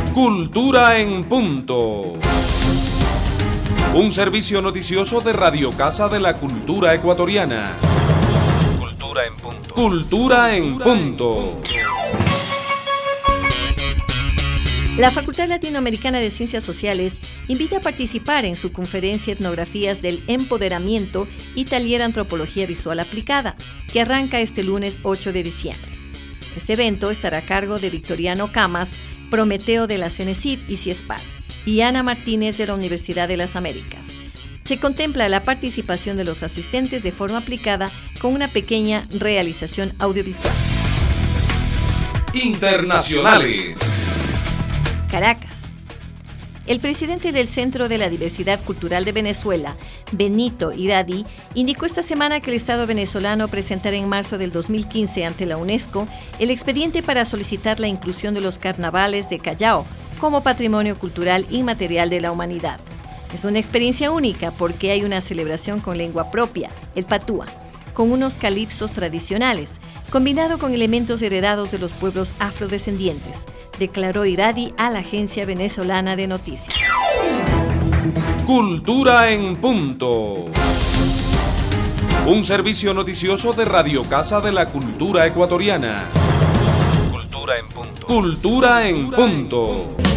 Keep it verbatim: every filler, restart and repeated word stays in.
Cultura en Punto. Un servicio noticioso de Radio Casa de la Cultura Ecuatoriana. Cultura en Punto. Cultura en Punto. La Facultad Latinoamericana de Ciencias Sociales invita a participar en su conferencia Etnografías del Empoderamiento y Taller Antropología Visual Aplicada, que arranca este lunes ocho de diciembre. Este evento estará a cargo de Victoriano Camas, Prometeo de la CENESID y CIESPAD, y Ana Martínez de la Universidad de las Américas. Se contempla la participación de los asistentes de forma aplicada con una pequeña realización audiovisual. Internacionales. Caracas. El presidente del Centro de la Diversidad Cultural de Venezuela, Benito Iradi, indicó esta semana que el Estado venezolano presentará en marzo del dos mil quince ante la UNESCO el expediente para solicitar la inclusión de los carnavales de Callao como patrimonio cultural inmaterial de la humanidad. Es una experiencia única porque hay una celebración con lengua propia, el patúa, con unos calipsos tradicionales, combinado con elementos heredados de los pueblos afrodescendientes, declaró Iradi a la Agencia Venezolana de Noticias. Cultura en Punto. Un servicio noticioso de Radio Casa de la Cultura Ecuatoriana. Cultura en Punto. Cultura en Punto.